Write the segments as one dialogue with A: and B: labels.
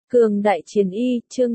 A: Cường Đại Chiến Y, chương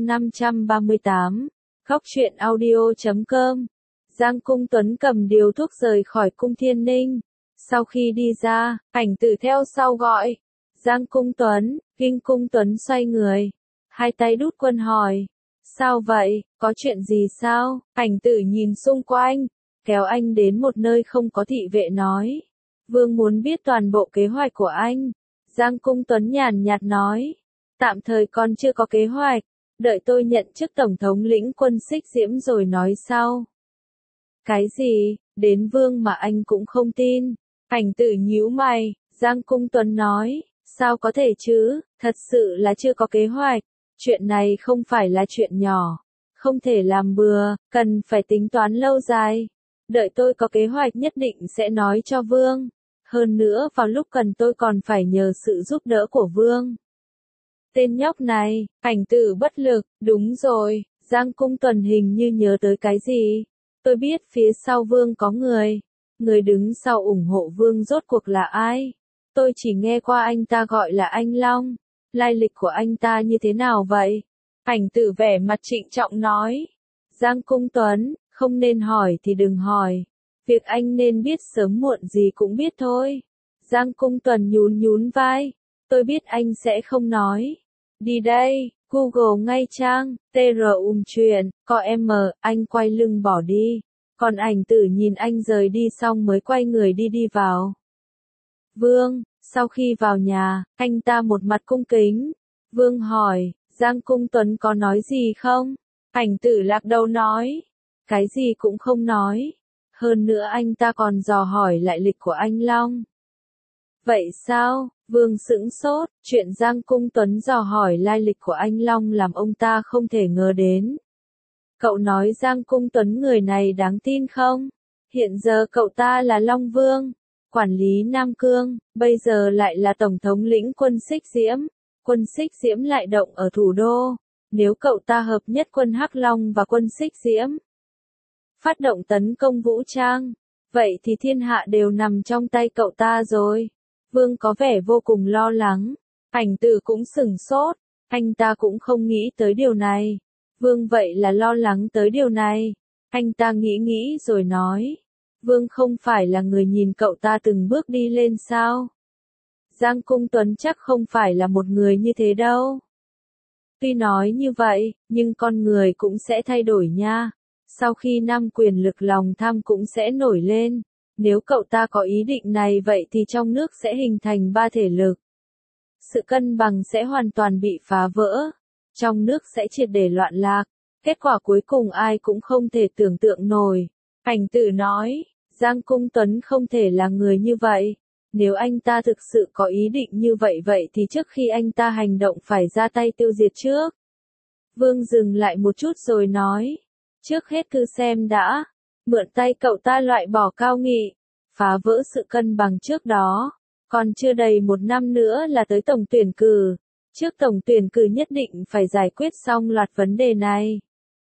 A: 538. Khóc truyện audio.com. Giang Cung Tuấn cầm điếu thuốc rời khỏi cung Thiên Ninh. Sau khi đi ra, Ảnh Tử theo sau gọi. Giang Cung Tuấn, Kinh Cung Tuấn xoay người. Hai tay đút quân hỏi. Sao vậy, có chuyện gì sao? Ảnh Tử nhìn xung quanh, kéo anh đến một nơi không có thị vệ nói. Vương muốn biết toàn bộ kế hoạch của anh. Giang Cung Tuấn nhàn nhạt nói. Tạm thời còn chưa có kế hoạch, đợi tôi nhận chức tổng thống lĩnh quân Xích Diễm rồi nói sau. Cái gì, đến Vương mà anh cũng không tin. Ảnh Tử nhíu mày, Giang Cung Tuấn nói, sao có thể chứ, thật sự là chưa có kế hoạch, chuyện này không phải là chuyện nhỏ, không thể làm bừa, cần phải tính toán lâu dài. Đợi tôi có kế hoạch nhất định sẽ nói cho Vương, hơn nữa vào lúc cần tôi còn phải nhờ sự giúp đỡ của Vương. Tên nhóc này, Ảnh Tử bất lực, đúng rồi, Giang Cung Tuấn hình như nhớ tới cái gì. Tôi biết phía sau Vương có người đứng sau ủng hộ Vương rốt cuộc là ai. Tôi chỉ nghe qua anh ta gọi là anh Long, lai lịch của anh ta như thế nào vậy? Ảnh Tử vẻ mặt trịnh trọng nói. Giang Cung Tuấn, không nên hỏi thì đừng hỏi. Việc anh nên biết sớm muộn gì cũng biết thôi. Giang Cung Tuấn nhún vai. Tôi biết anh sẽ không nói. Đi đây, Google ngay trang, TR truyện, có M, anh quay lưng bỏ đi. Còn Ảnh Tử nhìn anh rời đi xong mới quay người đi vào. Vương, sau khi vào nhà, anh ta một mặt cung kính. Vương hỏi, Giang Cung Tuấn có nói gì không? Ảnh Tử lắc đầu nói, cái gì cũng không nói. Hơn nữa anh ta còn dò hỏi lại lịch của anh Long. Vậy sao? Vương sững sốt, chuyện Giang Cung Tuấn dò hỏi lai lịch của anh Long làm ông ta không thể ngờ đến. Cậu nói Giang Cung Tuấn người này đáng tin không? Hiện giờ cậu ta là Long Vương, quản lý Nam Cương, bây giờ lại là tổng thống lĩnh quân Xích Diễm. Quân Xích Diễm lại động ở thủ đô. Nếu cậu ta hợp nhất quân Hắc Long và quân Xích Diễm, phát động tấn công vũ trang, vậy thì thiên hạ đều nằm trong tay cậu ta rồi. Vương có vẻ vô cùng lo lắng. Ảnh Tử cũng sửng sốt, anh ta cũng không nghĩ tới điều này. Vương vậy là lo lắng tới điều này. Anh ta nghĩ rồi nói. Vương không phải là người nhìn cậu ta từng bước đi lên sao? Giang Cung Tuấn chắc không phải là một người như thế đâu. Tuy nói như vậy, nhưng con người cũng sẽ thay đổi nha. Sau khi nam quyền lực lòng tham cũng sẽ nổi lên. Nếu cậu ta có ý định này vậy thì trong nước sẽ hình thành ba thể lực. Sự cân bằng sẽ hoàn toàn bị phá vỡ. Trong nước sẽ triệt để loạn lạc. Kết quả cuối cùng ai cũng không thể tưởng tượng nổi. Ảnh Tử nói, Giang Cung Tuấn không thể là người như vậy. Nếu anh ta thực sự có ý định như vậy thì trước khi anh ta hành động phải ra tay tiêu diệt trước. Vương dừng lại một chút rồi nói, trước hết cứ xem đã. Mượn tay cậu ta loại bỏ cao nghị, phá vỡ sự cân bằng trước đó. Còn chưa đầy một năm nữa là tới tổng tuyển cử. Trước tổng tuyển cử nhất định phải giải quyết xong loạt vấn đề này.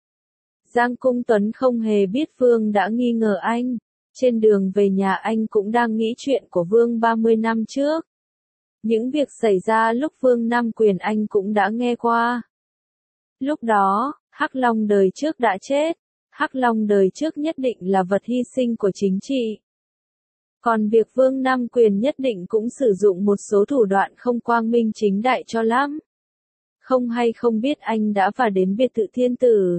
A: Giang Cung Tuấn không hề biết Vương đã nghi ngờ anh. Trên đường về nhà anh cũng đang nghĩ chuyện của Vương 30 năm trước. Những việc xảy ra lúc Vương nam quyền anh cũng đã nghe qua. Lúc đó, Hắc Long đời trước đã chết. Hắc Long đời trước nhất định là vật hy sinh của chính trị. Còn việc Vương nam quyền nhất định cũng sử dụng một số thủ đoạn không quang minh chính đại cho lắm. Không hay không biết anh đã vào đến biệt thự Thiên Tử.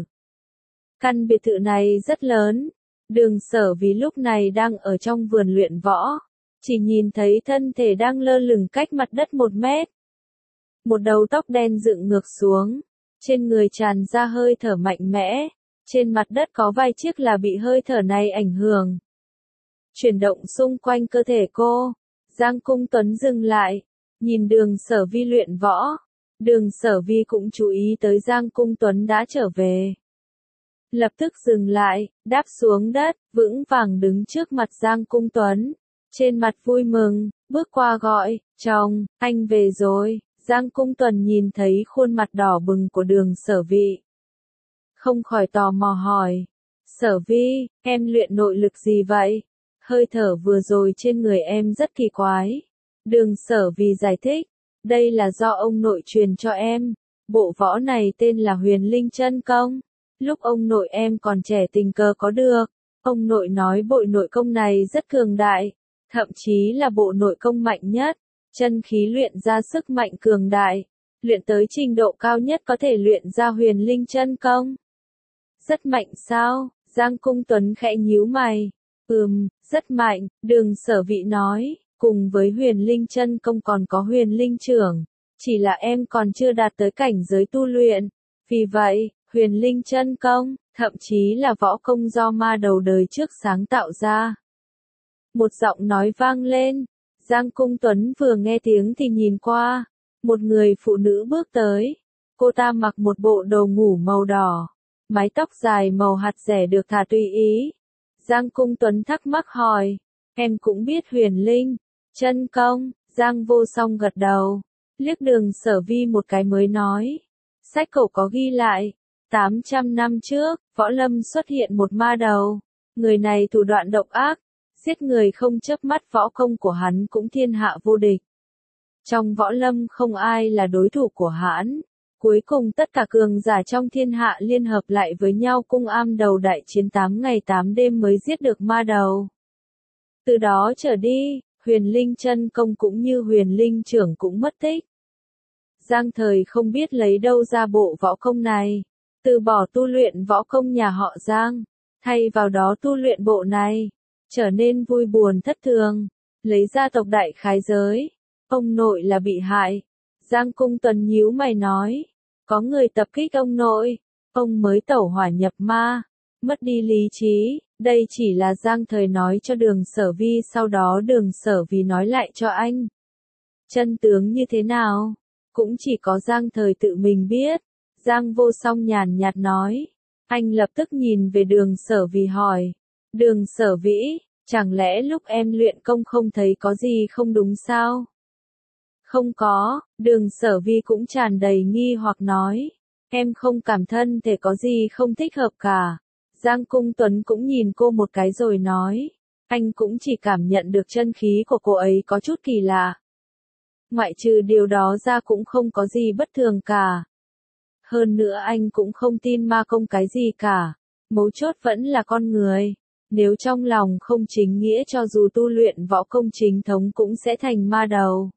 A: Căn biệt thự này rất lớn. Đường Sở vì lúc này đang ở trong vườn luyện võ. Chỉ nhìn thấy thân thể đang lơ lửng cách mặt đất 1 mét. Một đầu tóc đen dựng ngược xuống. Trên người tràn ra hơi thở mạnh mẽ. Trên mặt đất có vài chiếc là bị hơi thở này ảnh hưởng. Chuyển động xung quanh cơ thể cô. Giang Cung Tuấn dừng lại. Nhìn Đường Sở Vi luyện võ. Đường Sở Vi cũng chú ý tới Giang Cung Tuấn đã trở về. Lập tức dừng lại, đáp xuống đất, vững vàng đứng trước mặt Giang Cung Tuấn. Trên mặt vui mừng, bước qua gọi, chồng, anh về rồi. Giang Cung Tuấn nhìn thấy khuôn mặt đỏ bừng của Đường Sở Vi. Không khỏi tò mò hỏi. Sở Vi, em luyện nội lực gì vậy? Hơi thở vừa rồi trên người em rất kỳ quái. Đường Sở Vi giải thích. Đây là do ông nội truyền cho em. Bộ võ này tên là Huyền Linh Chân Công. Lúc ông nội em còn trẻ tình cờ có được, ông nội nói bộ nội công này rất cường đại, thậm chí là bộ nội công mạnh nhất, chân khí luyện ra sức mạnh cường đại, luyện tới trình độ cao nhất có thể luyện ra Huyền Linh Chân Công. Rất mạnh sao? Giang Cung Tuấn khẽ nhíu mày. Rất mạnh, Đường Sở Vĩ nói, cùng với Huyền Linh Chân Công còn có Huyền Linh Chưởng, chỉ là em còn chưa đạt tới cảnh giới tu luyện, vì vậy, Huyền Linh Chân Công, thậm chí là võ công do ma đầu đời trước sáng tạo ra. Một giọng nói vang lên, Giang Cung Tuấn vừa nghe tiếng thì nhìn qua, một người phụ nữ bước tới, cô ta mặc một bộ đồ ngủ màu đỏ, mái tóc dài màu hạt rẻ được thả tùy ý. Giang Cung Tuấn thắc mắc hỏi, em cũng biết Huyền Linh Chân Công? Giang Vô Song gật đầu, liếc Đường Sở Vi một cái mới nói, sách cổ có ghi lại, 800 năm trước, võ lâm xuất hiện một ma đầu, người này thủ đoạn độc ác, giết người không chớp mắt, võ công của hắn cũng thiên hạ vô địch. Trong võ lâm không ai là đối thủ của hắn. Cuối cùng tất cả cường giả trong thiên hạ liên hợp lại với nhau cung am đầu đại chiến 8 ngày 8 đêm mới giết được ma đầu. Từ đó trở đi, Huyền Linh Chân Công cũng như Huyền Linh Chưởng cũng mất tích. Giang Thời không biết lấy đâu ra bộ võ công này, từ bỏ tu luyện võ công nhà họ Giang, thay vào đó tu luyện bộ này, trở nên vui buồn thất thường, lấy gia tộc đại khái giới, ông nội là bị hại. Giang Cung Tuấn nhíu mày nói, có người tập kích ông nội, ông mới tẩu hỏa nhập ma, mất đi lý trí, đây chỉ là Giang Thời nói cho Đường Sở Vi, sau đó Đường Sở Vi nói lại cho anh. Chân tướng như thế nào? Cũng chỉ có Giang Thời tự mình biết. Giang Vô Song nhàn nhạt nói, anh lập tức nhìn về Đường Sở Vi hỏi, Đường Sở Vĩ, chẳng lẽ lúc em luyện công không thấy có gì không đúng sao? Không có, Đường Sở Vi cũng tràn đầy nghi hoặc nói, em không cảm thân thể có gì không thích hợp cả. Giang Cung Tuấn cũng nhìn cô một cái rồi nói, anh cũng chỉ cảm nhận được chân khí của cô ấy có chút kỳ lạ. Ngoại trừ điều đó ra cũng không có gì bất thường cả. Hơn nữa anh cũng không tin ma công cái gì cả, mấu chốt vẫn là con người. Nếu trong lòng không chính nghĩa cho dù tu luyện võ công chính thống cũng sẽ thành ma đầu.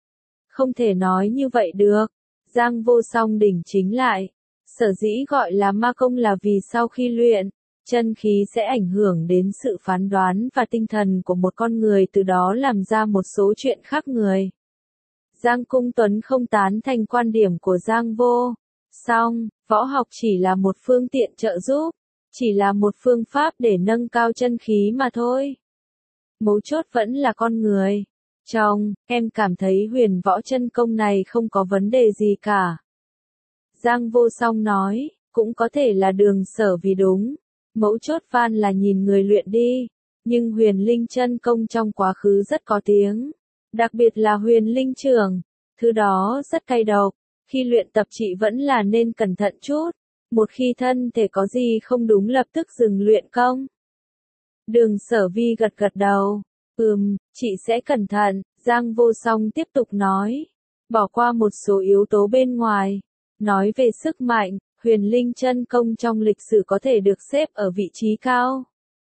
A: Không thể nói như vậy được. Giang Vô Song đỉnh chính lại. Sở dĩ gọi là ma công là vì sau khi luyện, chân khí sẽ ảnh hưởng đến sự phán đoán và tinh thần của một con người, từ đó làm ra một số chuyện khác người. Giang Cung Tuấn không tán thành quan điểm của Giang Vô Song, võ học chỉ là một phương tiện trợ giúp, chỉ là một phương pháp để nâng cao chân khí mà thôi. Mấu chốt vẫn là con người. Em cảm thấy Huyền Võ Chân Công này không có vấn đề gì cả. Giang Vô Song nói, cũng có thể là Đường Sở vì đúng. Mấu chốt van là nhìn người luyện đi. Nhưng Huyền Linh Chân Công trong quá khứ rất có tiếng. Đặc biệt là Huyền Linh Chưởng. Thứ đó rất cay độc. Khi luyện tập chị vẫn là nên cẩn thận chút. Một khi thân thể có gì không đúng lập tức dừng luyện công. Đường Sở Vi gật gật đầu. Chị sẽ cẩn thận, Giang Vô Song tiếp tục nói. Bỏ qua một số yếu tố bên ngoài. Nói về sức mạnh, Huyền Linh Chân Công trong lịch sử có thể được xếp ở vị trí cao.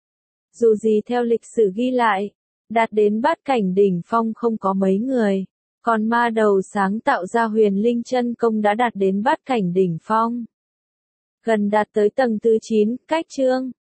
A: Dù gì theo lịch sử ghi lại, đạt đến bát cảnh đỉnh phong không có mấy người. Còn ma đầu sáng tạo ra Huyền Linh Chân Công đã đạt đến bát cảnh đỉnh phong. Gần đạt tới tầng thứ 9, cách chương.